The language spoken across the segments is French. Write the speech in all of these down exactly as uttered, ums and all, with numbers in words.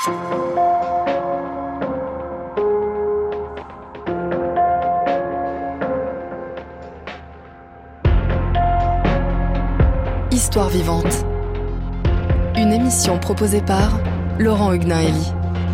Histoire vivante. Une émission proposée par Laurent Huguenin-Hélie.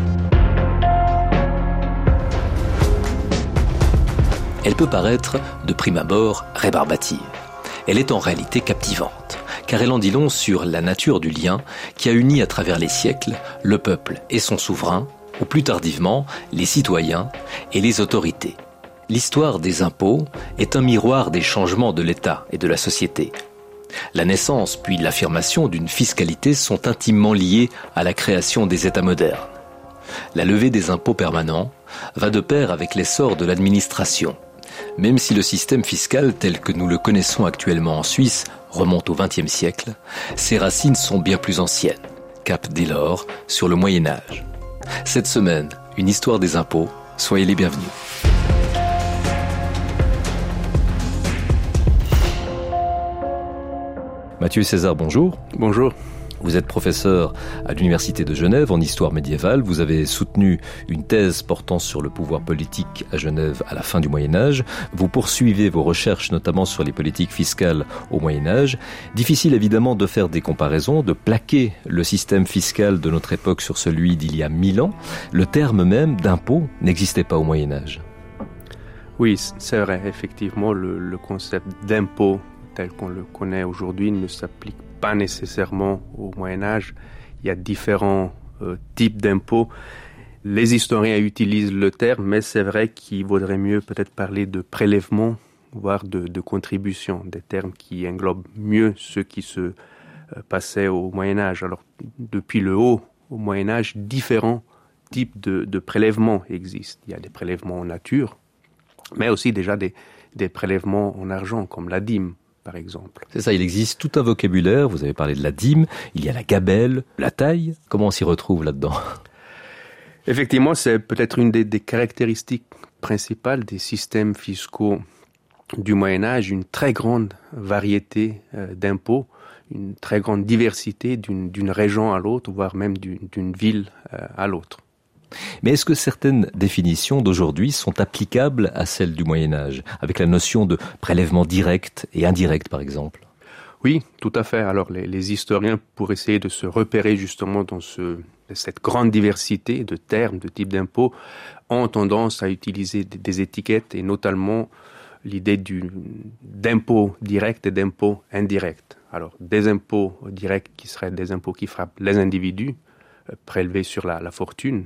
Elle peut paraître, de prime abord, rébarbative. Elle est en réalité captivante, car elle en dit long sur la nature du lien qui a uni à travers les siècles le peuple et son souverain, ou plus tardivement, les citoyens et les autorités. L'histoire des impôts est un miroir des changements de l'État et de la société. La naissance puis l'affirmation d'une fiscalité sont intimement liées à la création des États modernes. La levée des impôts permanents va de pair avec l'essor de l'administration. Même si le système fiscal tel que nous le connaissons actuellement en Suisse remonte au vingtième siècle, ses racines sont bien plus anciennes, cap dès lors sur le Moyen-Âge. Cette semaine, une histoire des impôts, soyez les bienvenus. Mathieu César, bonjour. Bonjour. Vous êtes professeur à l'Université de Genève en histoire médiévale. Vous avez soutenu une thèse portant sur le pouvoir politique à Genève à la fin du Moyen-Âge. Vous poursuivez vos recherches notamment sur les politiques fiscales au Moyen-Âge. Difficile évidemment de faire des comparaisons, de plaquer le système fiscal de notre époque sur celui d'il y a mille ans. Le terme même d'impôt n'existait pas au Moyen-Âge. Oui, c'est vrai. Effectivement, le, le concept d'impôt tel qu'on le connaît aujourd'hui ne s'applique pas nécessairement au Moyen-Âge. Il y a différents euh, types d'impôts. Les historiens utilisent le terme, mais c'est vrai qu'il vaudrait mieux peut-être parler de prélèvement, voire de, de contribution, des termes qui englobent mieux ce qui se euh, passait au Moyen-Âge. Alors, depuis le haut au Moyen-Âge, différents types de, de prélèvements existent. Il y a des prélèvements en nature, mais aussi déjà des, des prélèvements en argent, comme la dîme, par exemple. C'est ça, il existe tout un vocabulaire. Vous avez parlé de la dîme, il y a la gabelle, la taille. Comment on s'y retrouve là-dedans ? Effectivement, c'est peut-être une des, des caractéristiques principales des systèmes fiscaux du Moyen-Âge, une très grande variété euh, d'impôts, une très grande diversité d'une, d'une région à l'autre, voire même d'une, d'une ville euh, à l'autre. Mais est-ce que certaines définitions d'aujourd'hui sont applicables à celles du Moyen-Âge, avec la notion de prélèvement direct et indirect, par exemple ? Oui, tout à fait. Alors, les, les historiens, pour essayer de se repérer justement dans ce, cette grande diversité de termes, de types d'impôts, ont tendance à utiliser des, des étiquettes, et notamment l'idée du, d'impôts directs et d'impôts indirects. Alors, des impôts directs qui seraient des impôts qui frappent les individus, euh, prélevés sur la, la fortune,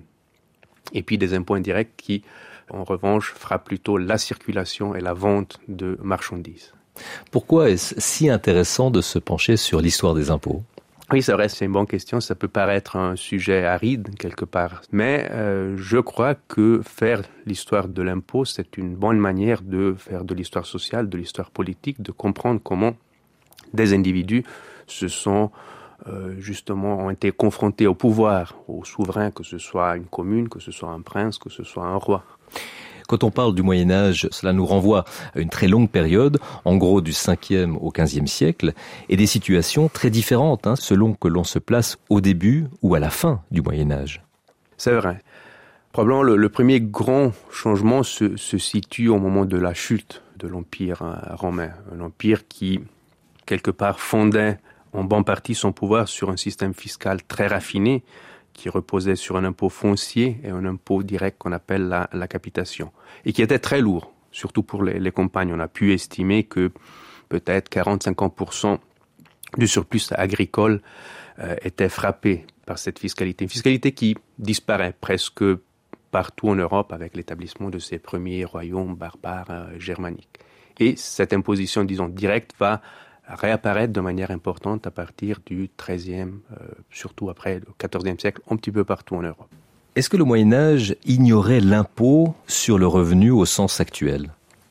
et puis des impôts indirects qui, en revanche, frappent plutôt la circulation et la vente de marchandises. Pourquoi est-ce si intéressant de se pencher sur l'histoire des impôts ? Oui, c'est vrai, c'est une bonne question. Ça peut paraître un sujet aride, quelque part. Mais euh, je crois que faire l'histoire de l'impôt, c'est une bonne manière de faire de l'histoire sociale, de l'histoire politique, de comprendre comment des individus se sont Euh, justement, ont été confrontés au pouvoir, au souverain, que ce soit une commune, que ce soit un prince, que ce soit un roi. Quand on parle du Moyen-Âge, cela nous renvoie à une très longue période, en gros du cinquième au quinzième siècle, et des situations très différentes, hein, selon que l'on se place au début ou à la fin du Moyen-Âge. C'est vrai. Probablement, le, le premier grand changement se, se situe au moment de la chute de l'Empire romain. Un empire qui, quelque part, fondait en bonne partie son pouvoir sur un système fiscal très raffiné qui reposait sur un impôt foncier et un impôt direct qu'on appelle la, la capitation, et qui était très lourd, surtout pour les, les campagnes. On a pu estimer que peut-être quarante à cinquante pour cent du surplus agricole euh, était frappé par cette fiscalité. Une fiscalité qui disparaît presque partout en Europe avec l'établissement de ces premiers royaumes barbares euh, germaniques. Et cette imposition, disons, directe va réapparaître de manière importante à partir du treizième, euh, surtout après le quatorzième siècle, un petit peu partout en Europe. Est-ce que le Moyen-Âge ignorait l'impôt sur le revenu au sens actuel ?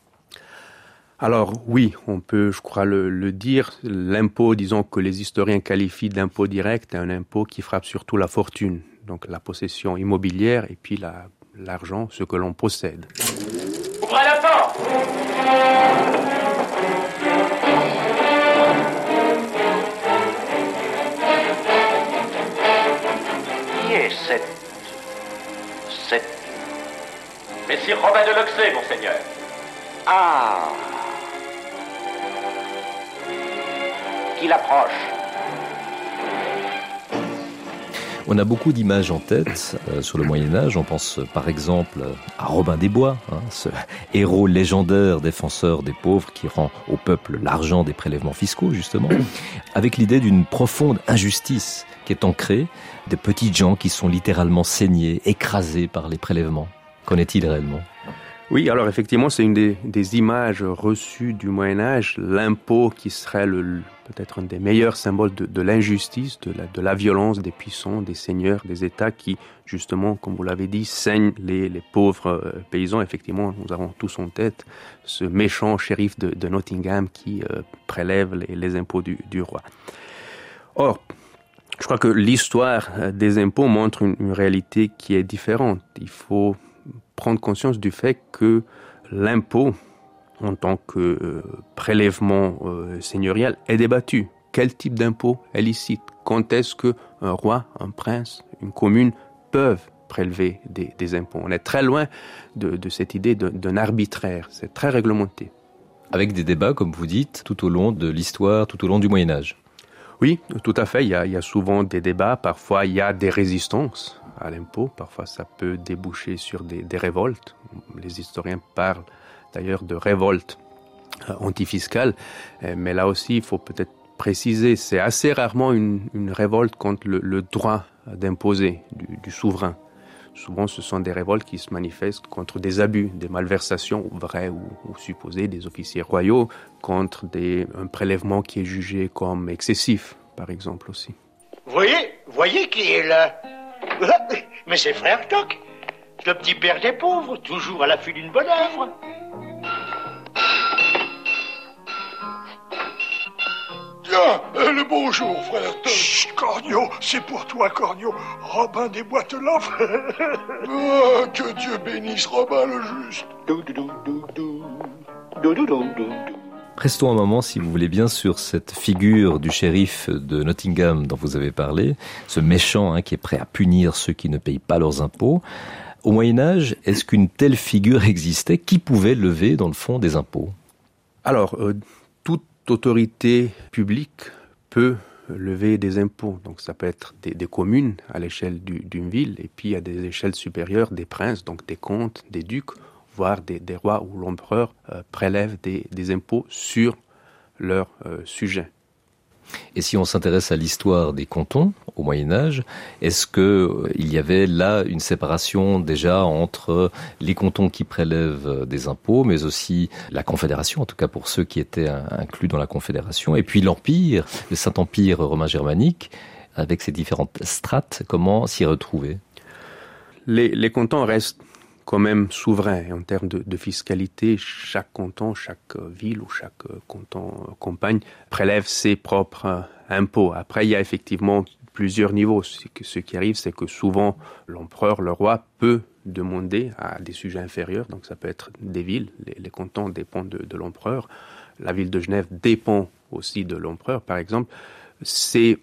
Alors oui, on peut, je crois, le, le dire. L'impôt, disons que les historiens qualifient d'impôt direct, est un impôt qui frappe surtout la fortune, donc la possession immobilière et puis la, l'argent, ce que l'on possède. Ouvrez la porte ! Qui est cette C'est... Messire Robin de Loxley, monseigneur. Ah. Qu'il approche. On a beaucoup d'images en tête euh, sur le Moyen-Âge. On pense euh, par exemple à Robin des Bois, hein, ce héros légendaire défenseur des pauvres qui rend au peuple l'argent des prélèvements fiscaux, justement, avec l'idée d'une profonde injustice qui est ancrée, de petites gens qui sont littéralement saignés, écrasés par les prélèvements. Qu'en est-il réellement ? Oui, alors effectivement, c'est une des, des images reçues du Moyen-Âge, l'impôt qui serait le, peut-être un des meilleurs symboles de, de l'injustice, de la, de la violence des puissants, des seigneurs, des États qui, justement, comme vous l'avez dit, saignent les, les pauvres euh, paysans. Effectivement, nous avons tous en tête ce méchant shérif de, de Nottingham qui euh, prélève les, les impôts du, du roi. Or, je crois que l'histoire des impôts montre une, une réalité qui est différente. Il faut prendre conscience du fait que l'impôt, en tant que euh, prélèvement euh, seigneurial, est débattu. Quel type d'impôt est licite ? Quand est-ce qu'un roi, un prince, une commune peuvent prélever des, des impôts ? On est très loin de, de cette idée de, d'un arbitraire. C'est très réglementé. Avec des débats, comme vous dites, tout au long de l'histoire, tout au long du Moyen-Âge. Oui, tout à fait. Il y a, il y a souvent des débats. Parfois, il y a des résistances à l'impôt. Parfois, ça peut déboucher sur des, des révoltes. Les historiens parlent d'ailleurs de révoltes euh, antifiscales. Euh, mais là aussi, il faut peut-être préciser, c'est assez rarement une, une révolte contre le, le droit d'imposer du, du souverain. Souvent, ce sont des révoltes qui se manifestent contre des abus, des malversations, vraies ou, ou supposées, des officiers royaux, contre des, un prélèvement qui est jugé comme excessif, par exemple aussi. Voyez, voyez qui est là. Mais c'est Frère Toc, le petit père des pauvres, toujours à l'affût d'une bonne œuvre. Tiens, le bonjour, frère Toc. Chut, Cornio, c'est pour toi, Cornio. Robin des Bois te l'offre. Oh, que Dieu bénisse Robin le juste. Dou, dou, dou, dou, dou. Dou, dou, dou, dou, dou. Restons un moment, si vous voulez bien, sur cette figure du shérif de Nottingham dont vous avez parlé, ce méchant hein, qui est prêt à punir ceux qui ne payent pas leurs impôts. Au Moyen-Âge, est-ce qu'une telle figure existait ? Qui pouvait lever, dans le fond, des impôts ? Alors, euh, toute autorité publique peut lever des impôts. Donc, ça peut être des, des communes à l'échelle du, d'une ville, et puis à des échelles supérieures, des princes, donc des comtes, des ducs, voire des, des rois où l'empereur euh, prélève des, des impôts sur leur euh, sujet. Et si on s'intéresse à l'histoire des cantons au Moyen-Âge, est-ce que euh, il y avait là une séparation déjà entre les cantons qui prélèvent des impôts, mais aussi la Confédération, en tout cas pour ceux qui étaient un, inclus dans la Confédération, et puis l'Empire, le Saint-Empire romain germanique, avec ses différentes strates, comment s'y retrouver ? Les, les cantons restent quand même souverain. En termes de, de fiscalité, chaque canton, chaque ville ou chaque canton, campagne prélève ses propres impôts. Après, il y a effectivement plusieurs niveaux. Ce qui arrive, c'est que souvent, l'empereur, le roi, peut demander à des sujets inférieurs, donc ça peut être des villes, les, les cantons dépendent de, de l'empereur, la ville de Genève dépend aussi de l'empereur, par exemple. Ces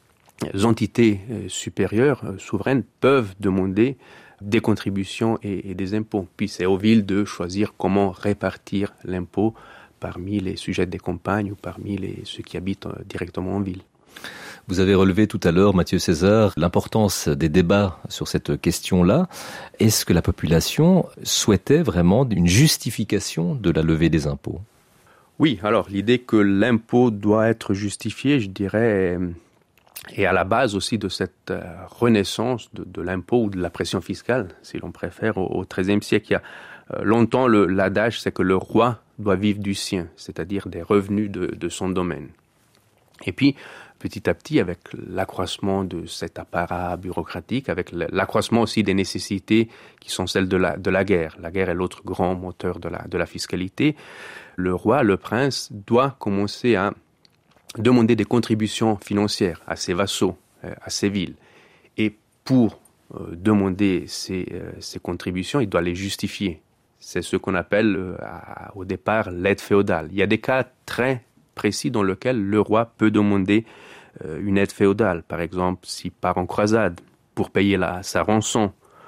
entités supérieures, souveraines, peuvent demander des contributions et, et des impôts. Puis c'est aux villes de choisir comment répartir l'impôt parmi les sujets des campagnes ou parmi les, ceux qui habitent directement en ville. Vous avez relevé tout à l'heure, Mathieu César, l'importance des débats sur cette question-là. Est-ce que la population souhaitait vraiment une justification de la levée des impôts ? Oui, alors l'idée que l'impôt doit être justifié, je dirais, et à la base aussi de cette euh, renaissance de, de l'impôt ou de la pression fiscale, si l'on préfère, au, au treizième siècle. Il y a euh, longtemps, le, l'adage, c'est que le roi doit vivre du sien, c'est-à-dire des revenus de, de son domaine. Et puis, petit à petit, avec l'accroissement de cet apparat bureaucratique, avec l'accroissement aussi des nécessités qui sont celles de la, de la guerre. La guerre est l'autre grand moteur de la, de la fiscalité. Le roi, le prince, doit commencer à demander des contributions financières à ses vassaux, à ses villes. Et pour euh, demander ces, euh, ces contributions, il doit les justifier. C'est ce qu'on appelle euh, à, au départ l'aide féodale. Il y a des cas très précis dans lesquels le roi peut demander euh, une aide féodale. Par exemple, s'il part en croisade pour payer la, sa rançon,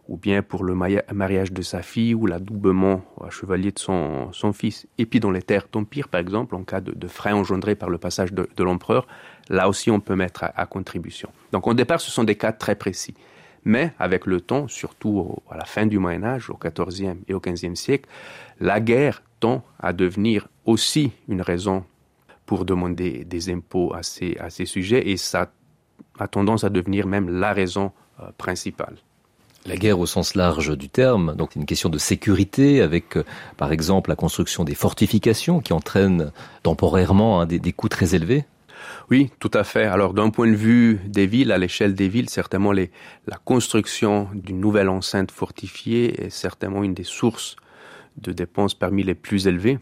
ou bien pour le mariage de sa fille ou l'adoubement à chevalier de son, son fils. Et puis dans les terres d'empire, par exemple, en cas de, de frais engendrés par le passage de, de l'empereur, là aussi on peut mettre à, à contribution. Donc au départ, ce sont des cas très précis. Mais avec le temps, surtout au, à la fin du Moyen-Âge, au quatorzième et au quinzième siècle, la guerre tend à devenir aussi une raison pour demander des impôts à ces, à ces sujets, et ça a tendance à devenir même la raison euh, principale. La guerre au sens large du terme, donc une question de sécurité avec, euh, par exemple, la construction des fortifications qui entraînent temporairement hein, des, des coûts très élevés. Oui, tout à fait. Alors, d'un point de vue des villes, à l'échelle des villes, certainement les, la construction d'une nouvelle enceinte fortifiée est certainement une des sources de dépenses parmi les plus élevées.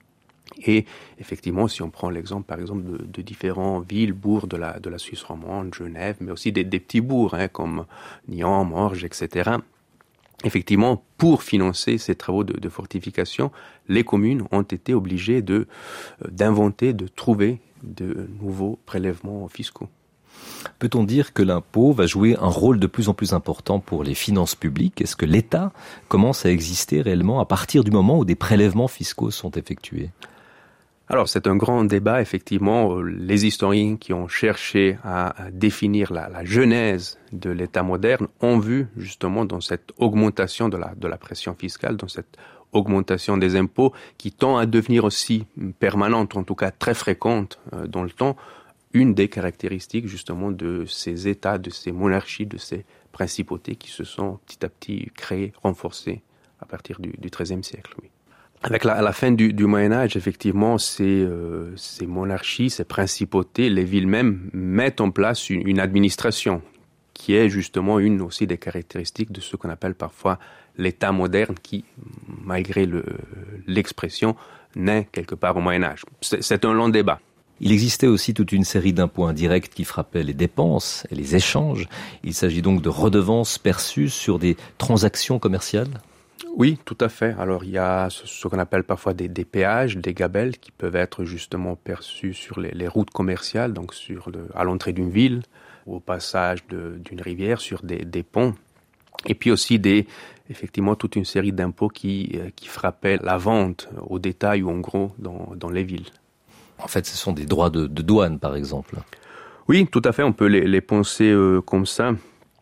Et effectivement, si on prend l'exemple, par exemple, de, de différents villes, bourgs de la, de la Suisse romande, Genève, mais aussi des, des petits bourgs hein, comme Nyon, Morges, et cetera. Effectivement, pour financer ces travaux de, de fortification, les communes ont été obligées de, d'inventer, de trouver de nouveaux prélèvements fiscaux. Peut-on dire que l'impôt va jouer un rôle de plus en plus important pour les finances publiques ? Est-ce que l'État commence à exister réellement à partir du moment où des prélèvements fiscaux sont effectués ? Alors, c'est un grand débat, effectivement. Les historiens qui ont cherché à définir la, la genèse de l'État moderne ont vu, justement, dans cette augmentation de la, de la pression fiscale, dans cette augmentation des impôts, qui tend à devenir aussi permanente, en tout cas très fréquente euh, dans le temps, une des caractéristiques, justement, de ces États, de ces monarchies, de ces principautés qui se sont petit à petit créées, renforcées à partir du, du treizième siècle, oui. Avec la, la fin du, du Moyen-Âge, effectivement, ces, euh, ces monarchies, ces principautés, les villes mêmes mettent en place une, une administration qui est justement une aussi des caractéristiques de ce qu'on appelle parfois l'État moderne qui, malgré le, l'expression, naît quelque part au Moyen-Âge. C'est, c'est un long débat. Il existait aussi toute une série d'impôts indirects qui frappaient les dépenses et les échanges. Il s'agit donc de redevances perçues sur des transactions commerciales ? Oui, tout à fait. Alors, il y a ce qu'on appelle parfois des, des péages, des gabelles qui peuvent être justement perçus sur les, les routes commerciales, donc sur le, à l'entrée d'une ville, au passage de, d'une rivière, sur des, des ponts. Et puis aussi des, effectivement, toute une série d'impôts qui, qui frappaient la vente au détail ou en gros dans, dans les villes. En fait, ce sont des droits de, de douane, par exemple. Oui, tout à fait. On peut les, les penser euh, comme ça.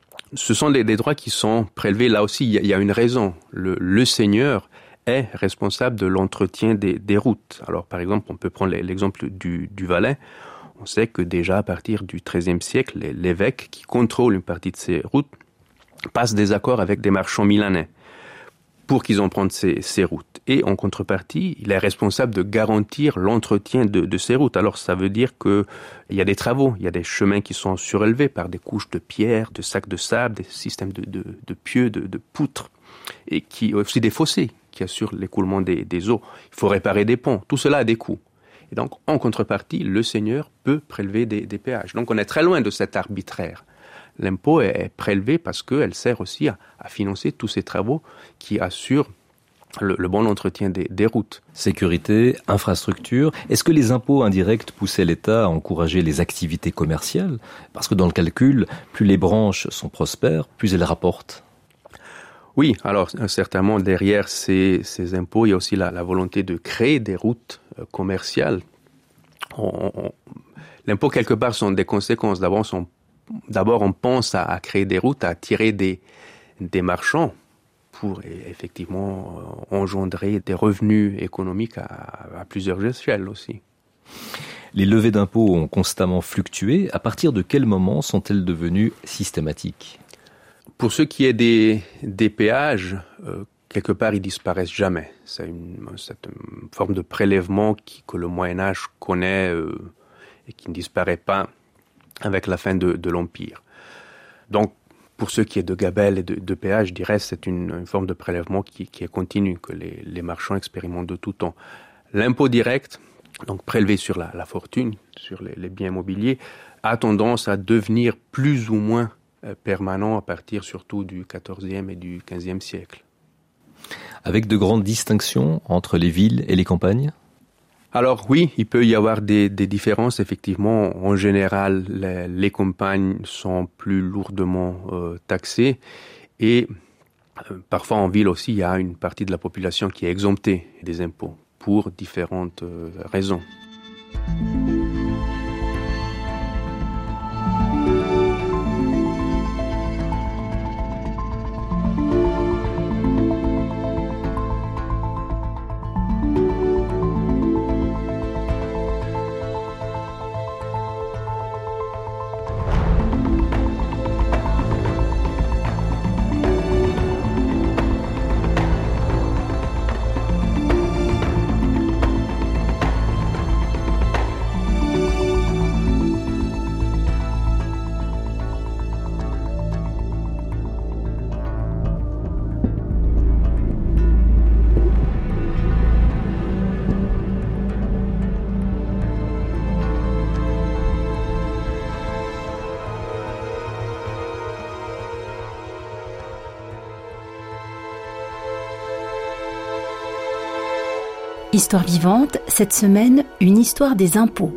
Ce sont des, des droits qui sont prélevés. Là aussi, il y a, il y a une raison. Le, le seigneur est responsable de l'entretien des, des routes. Alors, par exemple, on peut prendre l'exemple du, du Valais. On sait que déjà à partir du treizième siècle, l'évêque qui contrôle une partie de ces routes passe des accords avec des marchands milanais pour qu'ils empruntent ces, ces routes. Et en contrepartie, il est responsable de garantir l'entretien de, de ces routes. Alors ça veut dire qu'il y a des travaux, il y a des chemins qui sont surélevés par des couches de pierre, de sacs de sable, des systèmes de, de, de pieux, de, de poutres, et qui aussi des fossés qui assurent l'écoulement des, des eaux. Il faut réparer des ponts. Tout cela a des coûts. Et donc, en contrepartie, le seigneur peut prélever des, des péages. Donc on est très loin de cet arbitraire. L'impôt est prélevé parce qu'elle sert aussi à, à financer tous ces travaux qui assurent le, le bon entretien des, des routes. Sécurité, infrastructure. Est-ce que les impôts indirects poussaient l'État à encourager les activités commerciales ? Parce que dans le calcul, plus les branches sont prospères, plus elles rapportent. Oui, alors certainement derrière ces, ces impôts, il y a aussi la, la volonté de créer des routes euh, commerciales. On, on, l'impôt, quelque part, sont des conséquences. D'abord, sont D'abord, on pense à, à créer des routes, à attirer des, des marchands pour effectivement euh, engendrer des revenus économiques à, à plusieurs échelles aussi. Les levées d'impôts ont constamment fluctué. À partir de quel moment sont-elles devenues systématiques ? Pour ce qui est des, des péages, euh, quelque part, ils disparaissent jamais. C'est une, c'est une forme de prélèvement qui, que le Moyen-Âge connaît euh, et qui ne disparaît pas avec la fin de, de l'Empire. Donc, pour ce qui est de gabelles et de, de péages, je dirais c'est une, une forme de prélèvement qui, qui est continue, que les, les marchands expérimentent de tout temps. L'impôt direct, donc prélevé sur la, la fortune, sur les, les biens immobiliers, a tendance à devenir plus ou moins euh, permanent à partir surtout du quatorzième et du quinzième siècle. Avec de grandes distinctions entre les villes et les campagnes ? Alors oui, il peut y avoir des, des différences. Effectivement, en général, les, les campagnes sont plus lourdement euh, taxées et Parfois, en ville aussi, il y a une partie de la population qui est exemptée des impôts pour différentes raisons. Histoire vivante, cette semaine, une histoire des impôts.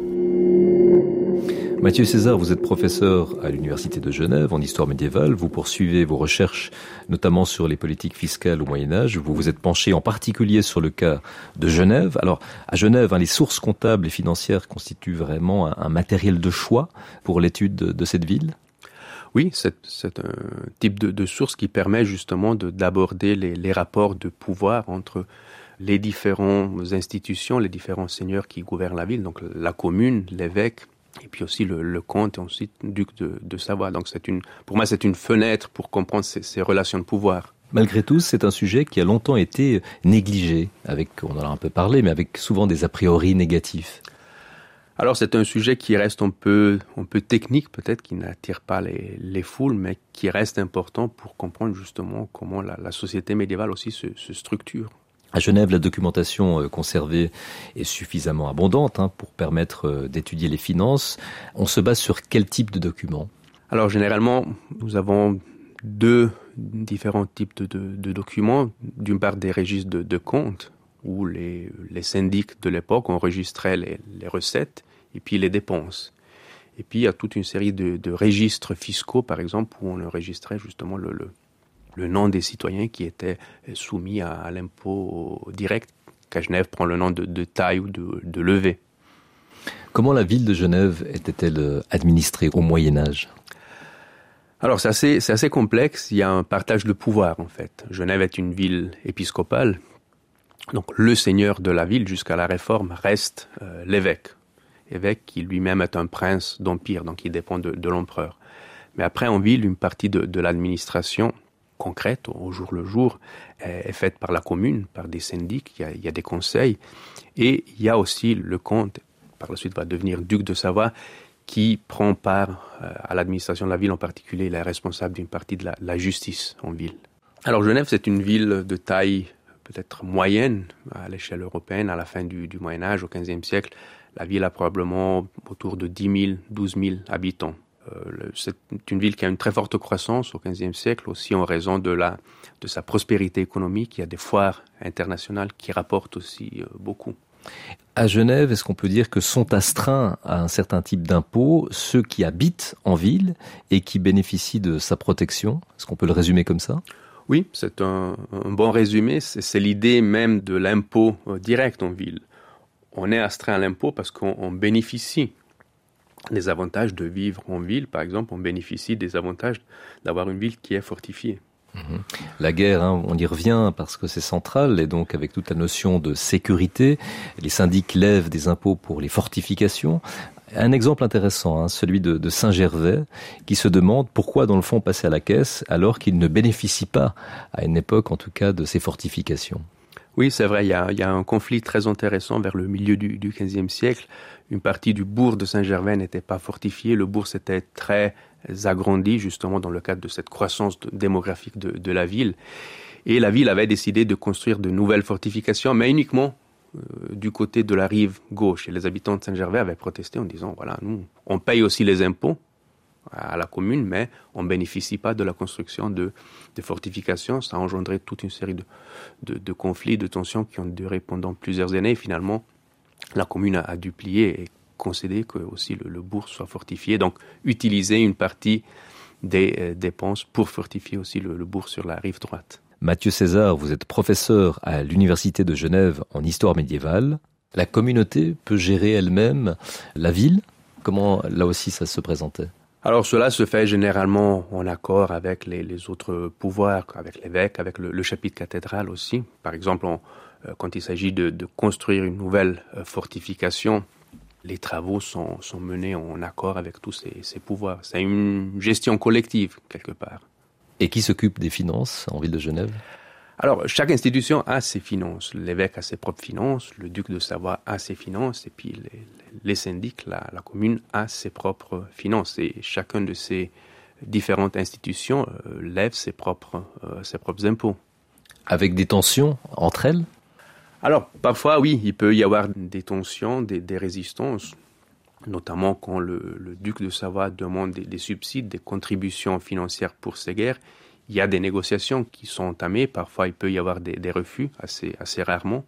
Mathieu César, vous êtes professeur à l'Université de Genève en histoire médiévale. Vous poursuivez vos recherches notamment sur les politiques fiscales au Moyen-Âge. Vous vous êtes penché en particulier sur le cas de Genève. Alors, à Genève, hein, les sources comptables et financières constituent vraiment un, un matériel de choix pour l'étude de, de cette ville. Oui, c'est, c'est un type de, de source qui permet justement de, d'aborder les, les rapports de pouvoir entre les différentes institutions, les différents seigneurs qui gouvernent la ville, donc la commune, l'évêque, et puis aussi le, le comte et ensuite le duc de, de Savoie. Donc c'est une, pour moi, c'est une fenêtre pour comprendre ces, ces relations de pouvoir. Malgré tout, c'est un sujet qui a longtemps été négligé, avec, on en a un peu parlé, mais avec souvent des a priori négatifs. Alors c'est un sujet qui reste un peu, un peu technique peut-être, qui n'attire pas les, les foules, mais qui reste important pour comprendre justement comment la, la société médiévale aussi se, se structure. À Genève, la documentation conservée est suffisamment abondante hein, pour permettre d'étudier les finances. On se base sur quel type de documents ? Alors généralement, nous avons deux différents types de, de, de documents. D'une part, des registres de, de comptes, où les, les syndics de l'époque enregistraient les, les recettes et puis les dépenses. Et puis il y a toute une série de, de registres fiscaux, par exemple, où on enregistrait justement le... le le nom des citoyens qui étaient soumis à, à l'impôt direct, qu'à Genève prend le nom de, de taille ou de, de levée. Comment la ville de Genève était-elle administrée au Moyen-Âge ? Alors c'est assez, c'est assez complexe, il y a un partage de pouvoir en fait. Genève est une ville épiscopale, donc le seigneur de la ville jusqu'à la Réforme reste euh, l'évêque. Évêque qui lui-même est un prince d'empire, donc il dépend de, de l'empereur. Mais après en ville, une partie de, de l'administration concrète, au jour le jour, est faite par la commune, par des syndics, il y a, il y a des conseils, et il y a aussi le comte, par la suite va devenir duc de Savoie, qui prend part à l'administration de la ville, en particulier, il est responsable d'une partie de la, la justice en ville. Alors Genève, c'est une ville de taille peut-être moyenne à l'échelle européenne, à la fin du, du Moyen-Âge, au quinzième siècle, la ville a probablement autour de dix mille, douze mille habitants. Euh, c'est une ville qui a une très forte croissance au quinzième siècle, aussi en raison de, la, de sa prospérité économique. Il y a des foires internationales qui rapportent aussi euh, beaucoup. À Genève, est-ce qu'on peut dire que sont astreints à un certain type d'impôts ceux qui habitent en ville et qui bénéficient de sa protection ? Est-ce qu'on peut le résumer comme ça ? Oui, c'est un, un bon résumé. C'est, c'est l'idée même de l'impôt euh, direct en ville. On est astreint à l'impôt parce qu'on on bénéficie des avantages de vivre en ville. Par exemple, on bénéficie des avantages d'avoir une ville qui est fortifiée. Mmh. La guerre, hein, on y revient parce que c'est central, et donc avec toute la notion de sécurité, les syndics lèvent des impôts pour les fortifications. Un exemple intéressant, hein, celui de, de Saint-Gervais, qui se demande pourquoi dans le fond passer à la caisse alors qu'il ne bénéficie pas, à une époque en tout cas, de ces fortifications. Oui, c'est vrai, il y a, il y a un conflit très intéressant vers le milieu du, du quinzième siècle. Une partie du bourg de Saint-Gervais n'était pas fortifiée. Le bourg s'était très agrandi, justement, dans le cadre de cette croissance de, démographique de, de la ville. Et la ville avait décidé de construire de nouvelles fortifications, mais uniquement euh, du côté de la rive gauche. Et les habitants de Saint-Gervais avaient protesté en disant, voilà, nous, on paye aussi les impôts à la commune, mais on ne bénéficie pas de la construction de, de fortifications. Ça a engendré toute une série de, de, de conflits, de tensions qui ont duré pendant plusieurs années. Et finalement, la commune a, a dû plier et concéder que aussi le, le bourg soit fortifié. Donc, utiliser une partie des euh, dépenses pour fortifier aussi le, le bourg sur la rive droite. Mathieu César, vous êtes professeur à l'Université de Genève en histoire médiévale. La communauté peut gérer elle-même la ville? Comment, là aussi, ça se présentait? Alors cela se fait généralement en accord avec les, les autres pouvoirs, avec l'évêque, avec le, le chapitre cathédral aussi. Par exemple, on, euh, quand il s'agit de, de construire une nouvelle euh, fortification, les travaux sont, sont menés en accord avec tous ces, ces pouvoirs. C'est une gestion collective, quelque part. Et qui s'occupe des finances en ville de Genève? Alors, chaque institution a ses finances. L'évêque a ses propres finances, le duc de Savoie a ses finances, et puis les, les syndics, la, la commune a ses propres finances. Et chacun de ces différentes institutions euh, lève ses propres, euh, ses propres impôts. Avec des tensions entre elles? Alors, parfois, oui, il peut y avoir des tensions, des, des résistances, notamment quand le, le duc de Savoie demande des, des subsides, des contributions financières pour ces guerres. Il y a des négociations qui sont entamées. Parfois, il peut y avoir des, des refus, assez, assez rarement.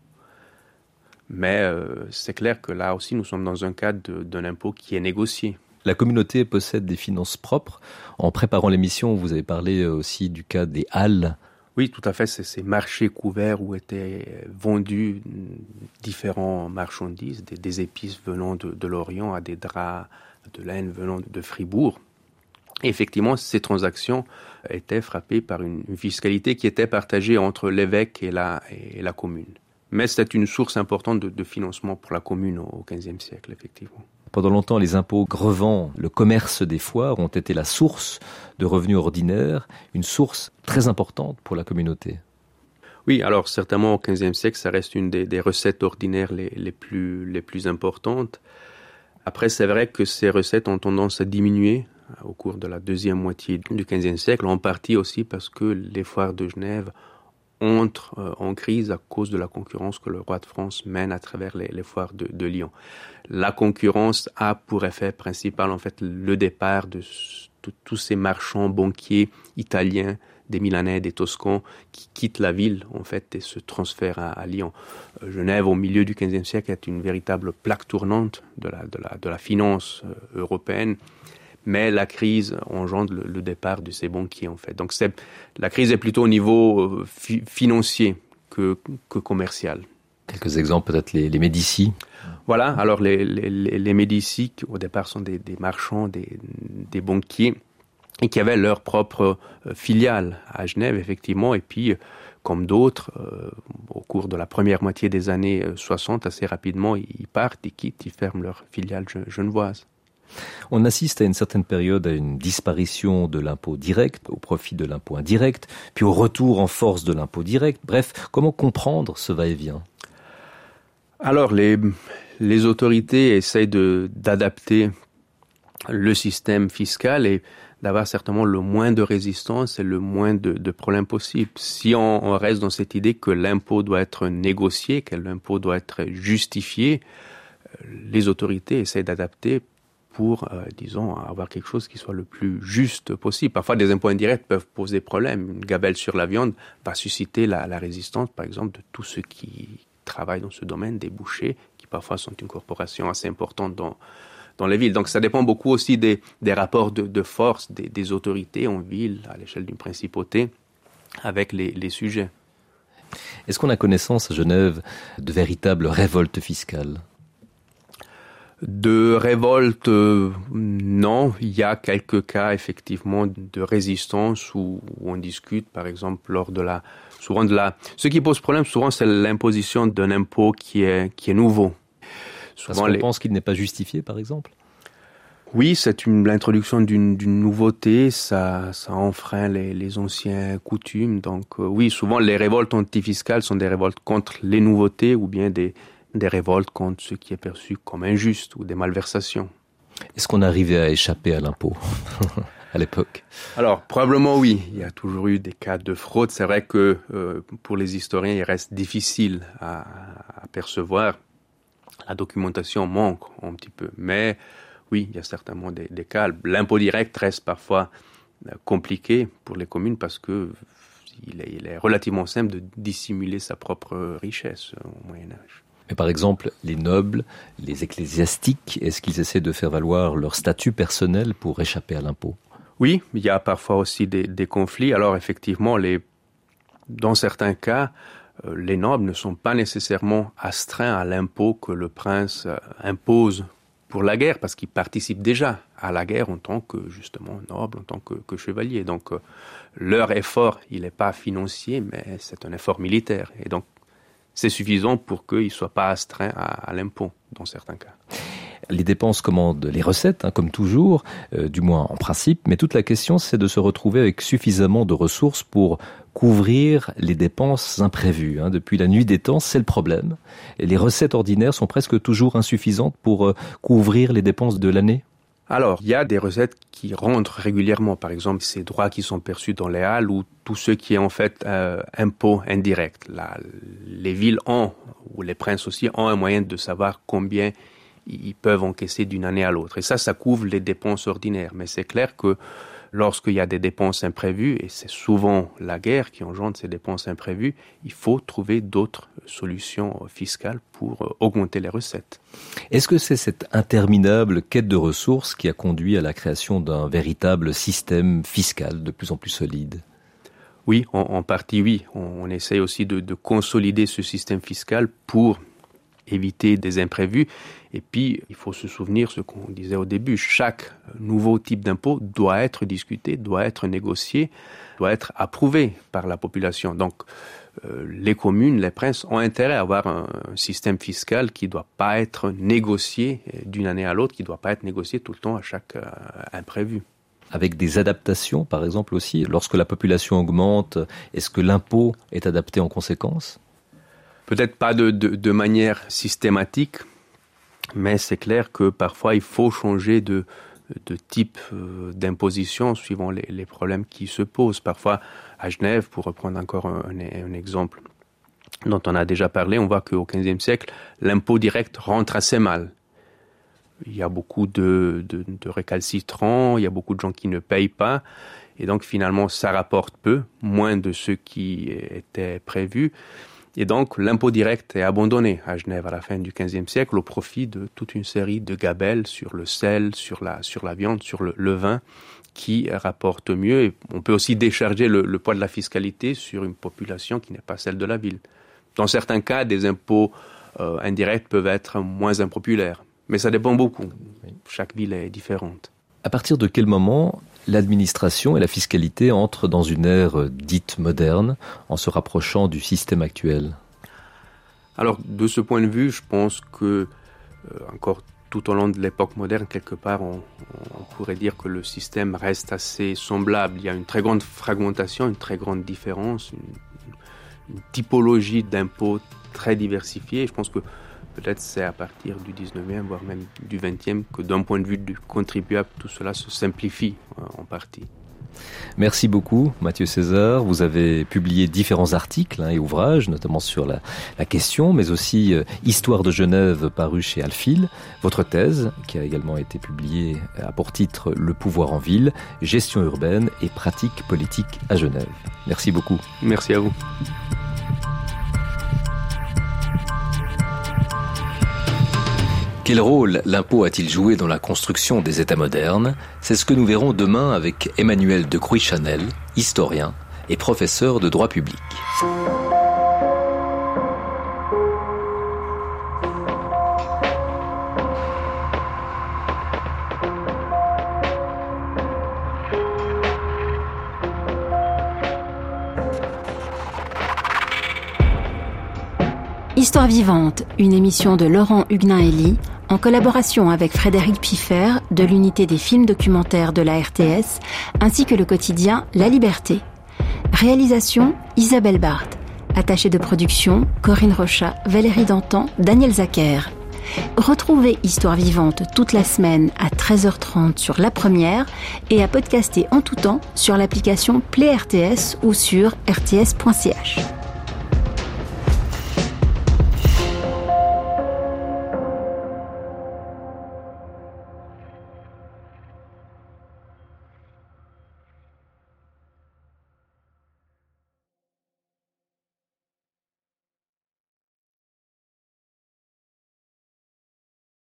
Mais euh, c'est clair que là aussi, nous sommes dans un cadre de, d'un impôt qui est négocié. La communauté possède des finances propres. En préparant l'émission, vous avez parlé aussi du cas des halles. Oui, tout à fait. C'est ces marchés couverts où étaient vendus différentes marchandises, des, des épices venant de, de l'Orient à des draps de laine venant de Fribourg. Et effectivement, ces transactions étaient frappées par une fiscalité qui était partagée entre l'évêque et la, et la commune. Mais c'est une source importante de, de financement pour la commune au quinzième siècle, effectivement. Pendant longtemps, les impôts grevant le commerce des foires ont été la source de revenus ordinaires, une source très importante pour la communauté. Oui, alors certainement au quinzième siècle, ça reste une des, des recettes ordinaires les, les, plus, les plus importantes. Après, c'est vrai que ces recettes ont tendance à diminuer au cours de la deuxième moitié du quinzième siècle, en partie aussi parce que les foires de Genève entrent euh, en crise à cause de la concurrence que le roi de France mène à travers les, les foires de, de Lyon. La concurrence a pour effet principal en fait le départ de, de tous ces marchands banquiers italiens, des Milanais, des Toscans, qui quittent la ville en fait et se transfèrent à, à Lyon. Euh, Genève, au milieu du quinzième siècle, est une véritable plaque tournante de la, de la, de la finance euh, européenne. Mais la crise engendre le, le départ de ces banquiers, en fait. Donc, c'est, la crise est plutôt au niveau euh, fi- financier que, que commercial. Quelques exemples, peut-être les, les Médicis. Voilà, alors les, les, les Médicis, qui au départ sont des, des marchands, des, des banquiers, et qui avaient leur propre euh, filiale à Genève, effectivement, et puis, euh, comme d'autres, euh, au cours de la première moitié des années soixante, assez rapidement, ils partent, ils quittent, ils ferment leur filiale genevoise. On assiste à une certaine période à une disparition de l'impôt direct au profit de l'impôt indirect, puis au retour en force de l'impôt direct. Bref, comment comprendre ce va-et-vient? Alors, les, les autorités essayent de, d'adapter le système fiscal et d'avoir certainement le moins de résistance et le moins de, de problèmes possibles. Si on, on reste dans cette idée que l'impôt doit être négocié, que l'impôt doit être justifié, les autorités essayent d'adapter pour, euh, disons, avoir quelque chose qui soit le plus juste possible. Parfois, des impôts indirects peuvent poser problème. Une gabelle sur la viande va susciter la, la résistance, par exemple, de tous ceux qui travaillent dans ce domaine, des bouchers, qui parfois sont une corporation assez importante dans, dans les villes. Donc, ça dépend beaucoup aussi des, des rapports de, de force des, des autorités en ville, à l'échelle d'une principauté, avec les, les sujets. Est-ce qu'on a connaissance à Genève de véritables révoltes fiscales ? De révolte, euh, non. Il y a quelques cas, effectivement, de résistance où, où on discute, par exemple, lors de la... Souvent de la... Ce qui pose problème, souvent, c'est l'imposition d'un impôt qui est, qui est nouveau. Souvent, Parce qu'on les... pense qu'il n'est pas justifié, par exemple ? Oui, c'est une, l'introduction d'une, d'une nouveauté, ça, ça enfreint les, les anciens coutumes. Donc, euh, oui, souvent, les révoltes antifiscales sont des révoltes contre les nouveautés ou bien des... des révoltes contre ce qui est perçu comme injuste ou des malversations. Est-ce qu'on arrivait à échapper à l'impôt à l'époque ? Alors, probablement oui. Il y a toujours eu des cas de fraude. C'est vrai que euh, pour les historiens, il reste difficile à, à percevoir. La documentation manque un petit peu. Mais oui, il y a certainement des, des cas. L'impôt direct reste parfois compliqué pour les communes parce que il est, il est relativement simple de dissimuler sa propre richesse au Moyen-Âge. Mais par exemple, les nobles, les ecclésiastiques, est-ce qu'ils essaient de faire valoir leur statut personnel pour échapper à l'impôt ? Oui, il y a parfois aussi des, des conflits. Alors effectivement, les, Dans certains cas, euh, les nobles ne sont pas nécessairement astreints à l'impôt que le prince euh, impose pour la guerre, parce qu'ils participent déjà à la guerre en tant que, justement, noble, en tant que, que chevalier. Donc, euh, leur effort, il n'est pas financier, mais c'est un effort militaire. Et donc, c'est suffisant pour qu'ils ne soient pas astreints à, à l'impôt, dans certains cas. Les dépenses commandent les recettes, hein, comme toujours, euh, du moins en principe, mais toute la question, c'est de se retrouver avec suffisamment de ressources pour couvrir les dépenses imprévues. Hein. Depuis la nuit des temps, c'est le problème. Et les recettes ordinaires sont presque toujours insuffisantes pour euh, couvrir les dépenses de l'année. Alors, il y a des recettes qui rentrent régulièrement. Par exemple, ces droits qui sont perçus dans les halles ou tout ce qui est en fait euh, impôt indirect. La, les villes ont, ou les princes aussi, ont un moyen de savoir combien ils peuvent encaisser d'une année à l'autre. Et ça, ça couvre les dépenses ordinaires. Mais c'est clair que lorsqu'il y a des dépenses imprévues, et c'est souvent la guerre qui engendre ces dépenses imprévues, il faut trouver d'autres solutions fiscales pour augmenter les recettes. Est-ce que c'est cette interminable quête de ressources qui a conduit à la création d'un véritable système fiscal de plus en plus solide ? Oui, en, en partie oui. On, on essaie aussi de, de consolider ce système fiscal pour éviter des imprévus. Et puis, il faut se souvenir ce qu'on disait au début. Chaque nouveau type d'impôt doit être discuté, doit être négocié, doit être approuvé par la population. Donc, euh, les communes, les princes ont intérêt à avoir un, un système fiscal qui ne doit pas être négocié d'une année à l'autre, qui ne doit pas être négocié tout le temps à chaque euh, imprévu. Avec des adaptations, par exemple aussi, lorsque la population augmente, est-ce que l'impôt est adapté en conséquence ? Peut-être pas de, de, de manière systématique, mais c'est clair que parfois il faut changer de, de type euh, d'imposition suivant les, les problèmes qui se posent. Parfois, à Genève, pour reprendre encore un, un, un exemple dont on a déjà parlé, on voit qu'au quinzième siècle, l'impôt direct rentre assez mal. Il y a beaucoup de, de, de récalcitrants, il y a beaucoup de gens qui ne payent pas, et donc finalement ça rapporte peu, moins de ce qui était prévu. Et donc, l'impôt direct est abandonné à Genève à la fin du quinzième siècle au profit de toute une série de gabelles sur le sel, sur la, sur la viande, sur le, le vin, qui rapportent mieux. Et on peut aussi décharger le, le poids de la fiscalité sur une population qui n'est pas celle de la ville. Dans certains cas, des impôts euh, indirects peuvent être moins impopulaires. Mais ça dépend beaucoup. Chaque ville est différente. À partir de quel moment l'administration et la fiscalité entrent dans une ère dite moderne en se rapprochant du système actuel ? Alors, de ce point de vue, je pense que, euh, encore tout au long de l'époque moderne, quelque part, on, on pourrait dire que le système reste assez semblable. Il y a une très grande fragmentation, une très grande différence, une, une typologie d'impôts très diversifiée. Je pense que peut-être c'est à partir du dix-neuvième, voire même du vingtième, que d'un point de vue du contribuable, tout cela se simplifie euh, en partie. Merci beaucoup, Mathieu César. Vous avez publié différents articles hein, et ouvrages, notamment sur la, la question, mais aussi euh, Histoire de Genève, paru chez Alphil. Votre thèse, qui a également été publiée, a pour titre Le pouvoir en ville, gestion urbaine et pratique politique à Genève. Merci beaucoup. Merci à vous. Quel rôle l'impôt a-t-il joué dans la construction des États modernes ? C'est ce que nous verrons demain avec Emmanuel de Crouy-Chanel, historien et professeur de droit public. Histoire vivante, une émission de Laurent Huguenin-Elie, en collaboration avec Frédéric Piffer de l'unité des films documentaires de la R T S, ainsi que le quotidien La Liberté. Réalisation Isabelle Barthes. Attachée de production Corinne Rochat, Valérie Dantan, Daniel Zacher. Retrouvez Histoire vivante toute la semaine à treize heures trente sur La Première et à podcaster en tout temps sur l'application Play R T S ou sur r t s point c h.